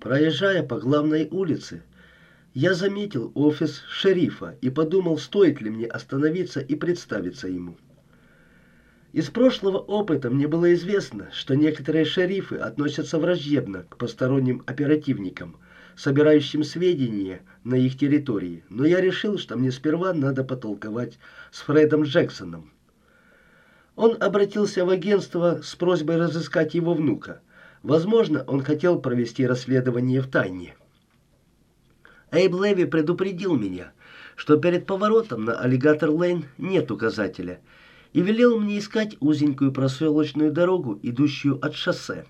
Проезжая по главной улице, я заметил офис шерифа и подумал, стоит ли мне остановиться и представиться ему. Из прошлого опыта мне было известно, что некоторые шерифы относятся враждебно к посторонним оперативникам, собирающим сведения на их территории, но я решил, что мне сперва надо потолковать с Фредом Джексоном. Он обратился в агентство с просьбой разыскать его внука. Возможно, он хотел провести расследование в тайне. Эйб Леви предупредил меня, что перед поворотом на Аллигатор-Лейн нет указателя, и велел мне искать узенькую проселочную дорогу, идущую от шоссе.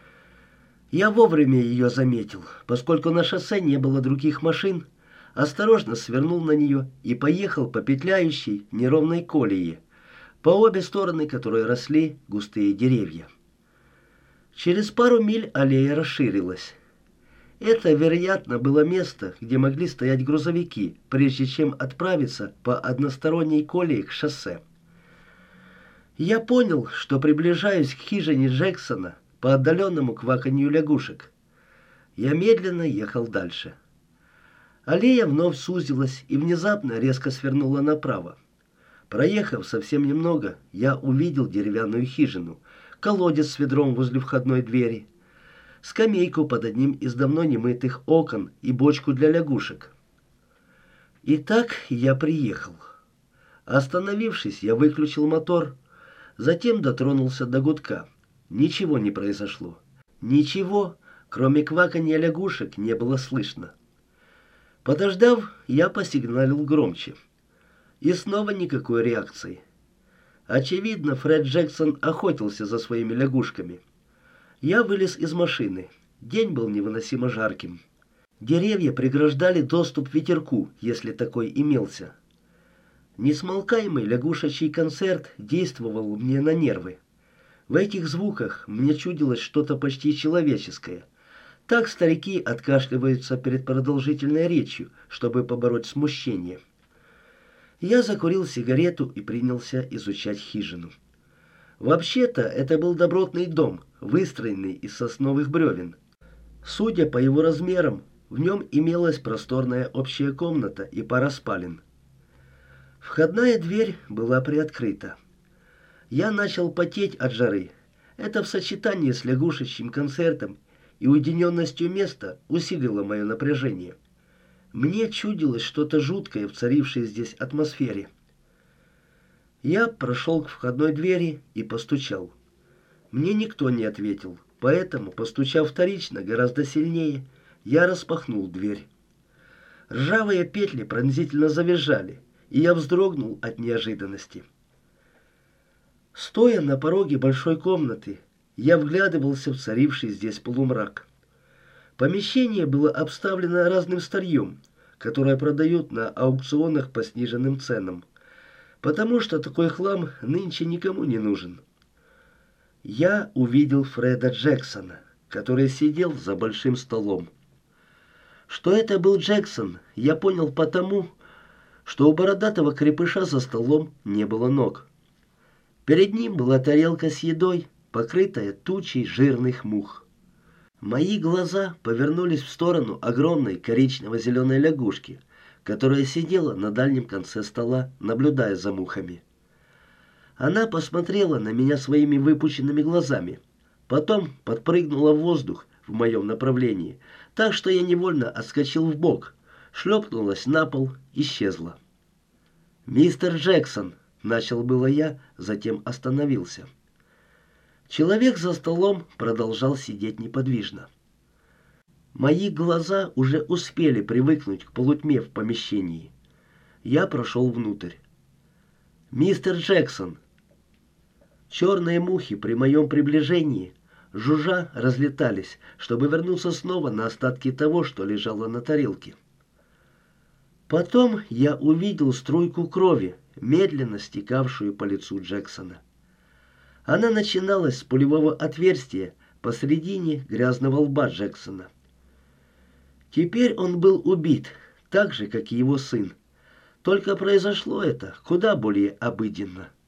Я вовремя ее заметил, поскольку на шоссе не было других машин, осторожно свернул на нее и поехал по петляющей неровной колее, по обе стороны которой росли густые деревья. Через пару миль аллея расширилась. Это, вероятно, было место, где могли стоять грузовики, прежде чем отправиться по односторонней колее к шоссе. Я понял, что приближаюсь к хижине Джексона по отдаленному кваканью лягушек. Я медленно ехал дальше. Аллея вновь сузилась и внезапно резко свернула направо. Проехав совсем немного, я увидел деревянную хижину, колодец с ведром возле входной двери, скамейку под одним из давно немытых окон и бочку для лягушек. Итак, я приехал. Остановившись, я выключил мотор, затем дотронулся до гудка. Ничего не произошло. Ничего, кроме кваканья лягушек, не было слышно. Подождав, я посигналил громче. И снова никакой реакции. Очевидно, Фред Джексон охотился за своими лягушками. Я вылез из машины. День был невыносимо жарким. Деревья преграждали доступ ветерку, если такой имелся. Несмолкаемый лягушачий концерт действовал мне на нервы. В этих звуках мне чудилось что-то почти человеческое. Так старики откашливаются перед продолжительной речью, чтобы побороть смущение. Я закурил сигарету и принялся изучать хижину. Вообще-то это был добротный дом, выстроенный из сосновых бревен. Судя по его размерам, в нем имелась просторная общая комната и пара спален. Входная дверь была приоткрыта. Я начал потеть от жары. Это в сочетании с лягушечьим концертом и уединенностью места усилило мое напряжение. Мне чудилось что-то жуткое в царившей здесь атмосфере. Я прошел к входной двери и постучал. Мне никто не ответил, поэтому, постучав вторично гораздо сильнее, я распахнул дверь. Ржавые петли пронзительно завизжали, и я вздрогнул от неожиданности. Стоя на пороге большой комнаты, я вглядывался в царивший здесь полумрак. Помещение было обставлено разным старьем, которое продают на аукционах по сниженным ценам, потому что такой хлам нынче никому не нужен. Я увидел Фреда Джексона, который сидел за большим столом. Что это был Джексон, я понял потому, что у бородатого крепыша за столом не было ног. Перед ним была тарелка с едой, покрытая тучей жирных мух. Мои глаза повернулись в сторону огромной коричнево-зеленой лягушки, которая сидела на дальнем конце стола, наблюдая за мухами. Она посмотрела на меня своими выпученными глазами, потом подпрыгнула в воздух в моем направлении, так что я невольно отскочил вбок, шлепнулась на пол, исчезла. «Мистер Джексон», — начал было я, затем остановился. Человек за столом продолжал сидеть неподвижно. Мои глаза уже успели привыкнуть к полутьме в помещении. Я прошел внутрь. «Мистер Джексон». Черные мухи при моем приближении, жужжа, разлетались, чтобы вернуться снова на остатки того, что лежало на тарелке. Потом я увидел струйку крови, медленно стекавшую по лицу Джексона. Она начиналась с пулевого отверстия посредине грязного лба Джексона. Теперь он был убит, так же, как и его сын. Только произошло это куда более обыденно.